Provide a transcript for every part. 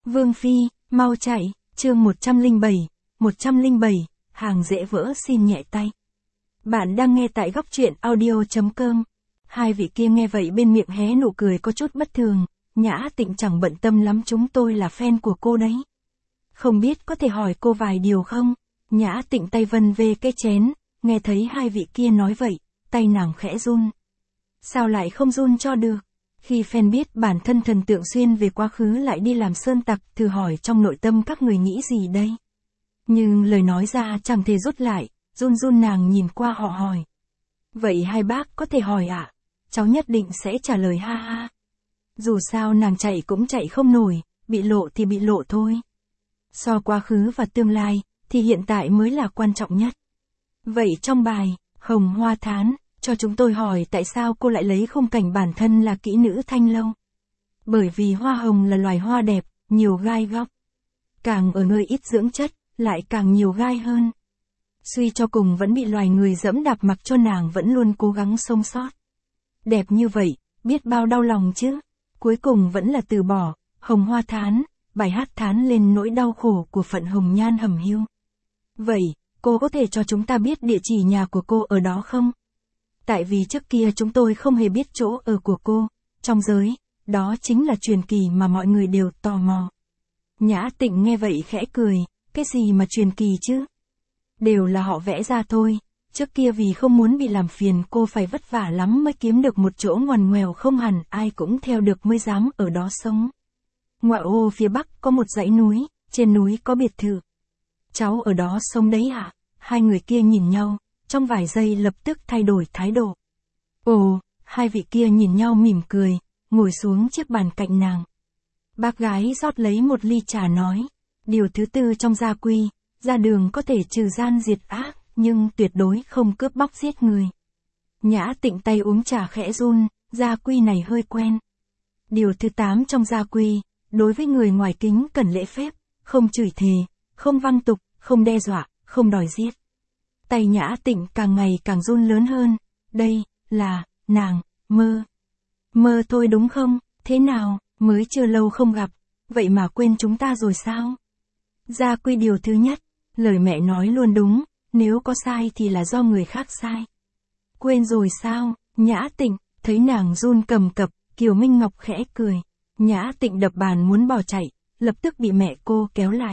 Vương Phi, mau chạy, chương 107, hàng dễ vỡ xin nhẹ tay. Bạn đang nghe tại góc truyện audio.com. Hai vị kia nghe vậy bên miệng hé nụ cười có chút bất thường, Nhã Tịnh chẳng bận tâm lắm, chúng tôi là fan của cô đấy. Không biết có thể hỏi cô vài điều không? Nhã Tịnh tay vân về cái chén, nghe thấy hai vị kia nói vậy, tay nàng khẽ run. Sao lại không run cho được? Khi fan biết bản thân thần tượng xuyên về quá khứ lại đi làm sơn tặc, thử hỏi trong nội tâm các người nghĩ gì đây? Nhưng lời nói ra chẳng thể rút lại, run run nàng nhìn qua họ hỏi. Vậy hai bác có thể hỏi ạ? Cháu nhất định sẽ trả lời ha ha. Dù sao nàng chạy cũng chạy không nổi, bị lộ thì bị lộ thôi. So quá khứ và tương lai, thì hiện tại mới là quan trọng nhất. Vậy trong bài, Hồng Hoa Thán, cho chúng tôi hỏi tại sao cô lại lấy khung cảnh bản thân là kỹ nữ thanh lâu. Bởi vì hoa hồng là loài hoa đẹp, nhiều gai góc. Càng ở nơi ít dưỡng chất, lại càng nhiều gai hơn. Suy cho cùng vẫn bị loài người dẫm đạp, mặc cho nàng vẫn luôn cố gắng sống sót. Đẹp như vậy, biết bao đau lòng chứ. Cuối cùng vẫn là từ bỏ, Hồng Hoa Thán, bài hát thán lên nỗi đau khổ của phận hồng nhan hầm hiu. Vậy, cô có thể cho chúng ta biết địa chỉ nhà của cô ở đó không? Tại vì trước kia chúng tôi không hề biết chỗ ở của cô, trong giới, đó chính là truyền kỳ mà mọi người đều tò mò. Nhã Tịnh nghe vậy khẽ cười, cái gì mà truyền kỳ chứ? Đều là họ vẽ ra thôi, trước kia vì không muốn bị làm phiền cô phải vất vả lắm mới kiếm được một chỗ ngoằn ngoèo không hẳn ai cũng theo được mới dám ở đó sống. Ngoại ô phía bắc có một dãy núi, trên núi có biệt thự. Cháu ở đó sống đấy hả? Hai người kia nhìn nhau, trong vài giây lập tức thay đổi thái độ. Ồ, hai vị kia nhìn nhau mỉm cười, ngồi xuống chiếc bàn cạnh nàng. Bác gái rót lấy một ly trà nói, điều thứ tư trong gia quy, ra đường có thể trừ gian diệt ác, nhưng tuyệt đối không cướp bóc giết người. Nhã Tịnh tay uống trà khẽ run, gia quy này hơi quen. Điều thứ 8 trong gia quy, đối với người ngoài kính cần lễ phép, không chửi thề, không văng tục, không đe dọa, không đòi giết. Tay Nhã Tịnh càng ngày càng run lớn hơn, đây, là, nàng, mơ. Mơ thôi đúng không, thế nào, mới chưa lâu không gặp, vậy mà quên chúng ta rồi sao? Gia quy điều thứ nhất, lời mẹ nói luôn đúng, nếu có sai thì là do người khác sai. Quên rồi sao, Nhã Tịnh, thấy nàng run cầm cập, Kiều Minh Ngọc khẽ cười. Nhã Tịnh đập bàn muốn bỏ chạy, lập tức bị mẹ cô kéo lại.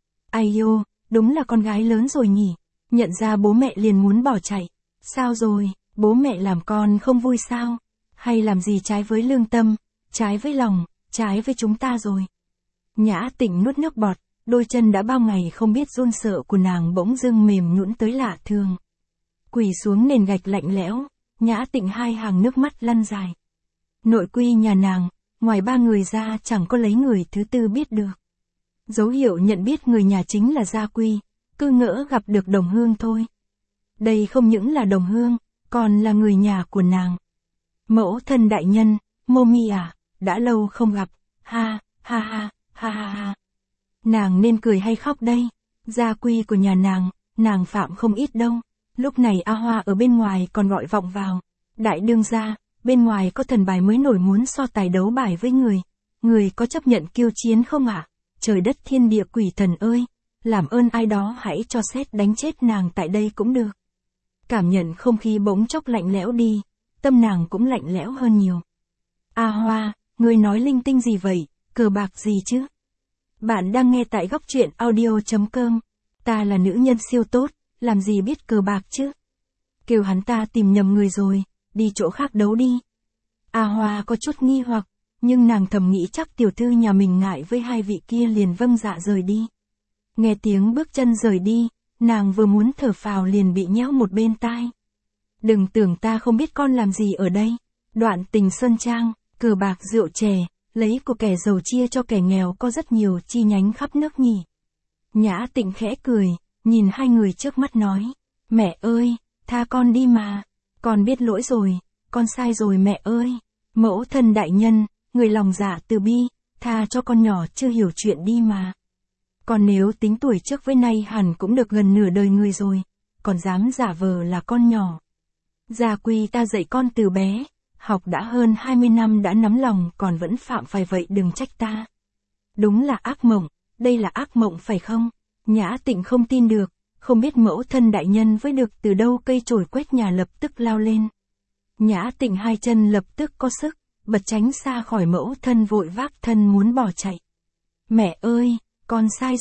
Ai yêu, đúng là con gái lớn rồi nhỉ, nhận ra bố mẹ liền muốn bỏ chạy. Sao rồi, bố mẹ làm con không vui sao? Hay làm gì trái với lương tâm, trái với lòng, trái với chúng ta rồi? Nhã Tịnh nuốt nước bọt, đôi chân đã bao ngày không biết run sợ của nàng bỗng dưng mềm nhũn tới lạ thường. Quỳ xuống nền gạch lạnh lẽo, Nhã Tịnh hai hàng nước mắt lăn dài. Nội quy nhà nàng, ngoài ba người ra chẳng có lấy người thứ tư biết được. Dấu hiệu nhận biết người nhà chính là gia quy, cứ ngỡ gặp được đồng hương thôi. Đây không những là đồng hương, còn là người nhà của nàng. Mẫu thân đại nhân, Momi à, đã lâu không gặp, ha, ha ha, ha ha ha. Nàng nên cười hay khóc đây? Gia quy của nhà nàng phạm không ít đâu. Lúc này A Hoa ở bên ngoài còn gọi vọng vào. Đại đương gia, bên ngoài có thần bài mới nổi muốn so tài đấu bài với người. Người có chấp nhận kiêu chiến không ạ? Trời đất thiên địa quỷ thần ơi, làm ơn ai đó hãy cho sét đánh chết nàng tại đây cũng được. Cảm nhận không khí bỗng chốc lạnh lẽo đi, tâm nàng cũng lạnh lẽo hơn nhiều. A Hoa, ngươi nói linh tinh gì vậy, cờ bạc gì chứ? Bạn đang nghe tại góc truyện audio.com. Ta là nữ nhân siêu tốt, làm gì biết cờ bạc chứ? Kêu hắn ta tìm nhầm người rồi, đi chỗ khác đấu đi. A Hoa có chút nghi hoặc, nhưng nàng thầm nghĩ chắc tiểu thư nhà mình ngại với hai vị kia liền vâng dạ rời đi. Nghe tiếng bước chân rời đi, nàng vừa muốn thở phào liền bị nhéo một bên tai. Đừng tưởng ta không biết con làm gì ở đây. Đoạn tình sơn trang, cờ bạc rượu chè, lấy của kẻ giàu chia cho kẻ nghèo có rất nhiều chi nhánh khắp nước nhỉ. Nhã Tịnh khẽ cười, nhìn hai người trước mắt nói, mẹ ơi, tha con đi mà, con biết lỗi rồi, con sai rồi mẹ ơi. Mẫu thân đại nhân, người lòng dạ từ bi, tha cho con nhỏ chưa hiểu chuyện đi mà. Còn nếu tính tuổi trước với nay hẳn cũng được gần nửa đời người rồi, còn dám giả vờ là con nhỏ. Gia quy ta dạy con từ bé, học đã hơn 20 năm đã nắm lòng còn vẫn phạm phải vậy đừng trách ta. Đúng là ác mộng, đây là ác mộng phải không? Nhã Tịnh không tin được, không biết mẫu thân đại nhân với được từ đâu cây chổi quét nhà lập tức lao lên. Nhã Tịnh hai chân lập tức có sức, bật tránh xa khỏi mẫu thân vội vác thân muốn bỏ chạy. Mẹ ơi, con sai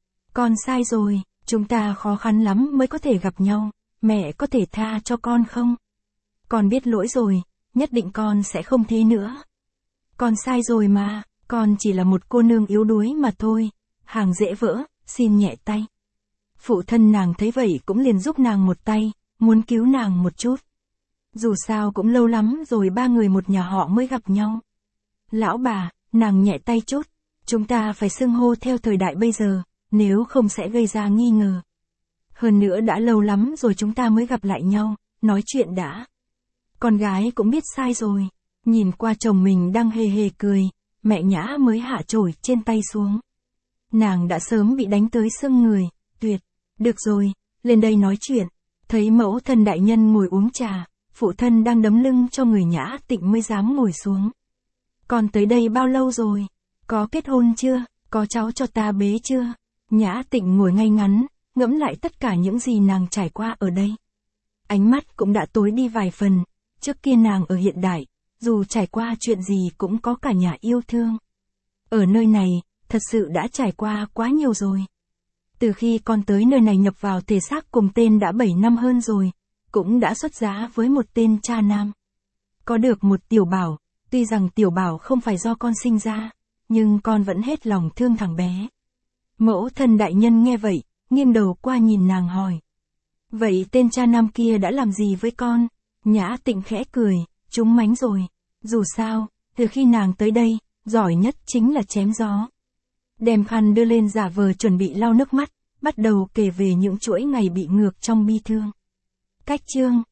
rồi, chúng ta khó khăn lắm mới có thể gặp nhau, mẹ có thể tha cho con không? Con biết lỗi rồi, nhất định con sẽ không thế nữa. Con sai rồi mà, con chỉ là một cô nương yếu đuối mà thôi, hàng dễ vỡ, xin nhẹ tay. Phụ thân nàng thấy vậy cũng liền giúp nàng một tay, muốn cứu nàng một chút. Dù sao cũng lâu lắm rồi ba người một nhà họ mới gặp nhau. Lão bà, nàng nhẹ tay chút, chúng ta phải xưng hô theo thời đại bây giờ, nếu không sẽ gây ra nghi ngờ. Hơn nữa đã lâu lắm rồi chúng ta mới gặp lại nhau, nói chuyện đã. Con gái cũng biết sai rồi, nhìn qua chồng mình đang hề hề cười, mẹ Nhã mới hạ chổi trên tay xuống. Nàng đã sớm bị đánh tới sưng người, tuyệt, được rồi, lên đây nói chuyện. Thấy mẫu thân đại nhân ngồi uống trà, phụ thân đang đấm lưng cho người Nhã Tịnh mới dám ngồi xuống. Con tới đây bao lâu rồi? Có kết hôn chưa? Có cháu cho ta bế chưa? Nhã Tịnh ngồi ngay ngắn, ngẫm lại tất cả những gì nàng trải qua ở đây. Ánh mắt cũng đã tối đi vài phần, trước kia nàng ở hiện đại, dù trải qua chuyện gì cũng có cả nhà yêu thương. Ở nơi này, thật sự đã trải qua quá nhiều rồi. Từ khi con tới nơi này nhập vào thể xác cùng tên đã 7 năm hơn rồi, cũng đã xuất giá với một tên cha nam. Có được một tiểu bảo, tuy rằng tiểu bảo không phải do con sinh ra, nhưng con vẫn hết lòng thương thằng bé. Mẫu thân đại nhân nghe vậy, nghiêng đầu qua nhìn nàng hỏi. Vậy tên cha nam kia đã làm gì với con? Nhã Tịnh khẽ cười, trúng mánh rồi. Dù sao, từ khi nàng tới đây, giỏi nhất chính là chém gió. Đem khăn đưa lên giả vờ chuẩn bị lau nước mắt, bắt đầu kể về những chuỗi ngày bị ngược trong bi thương. Cách chương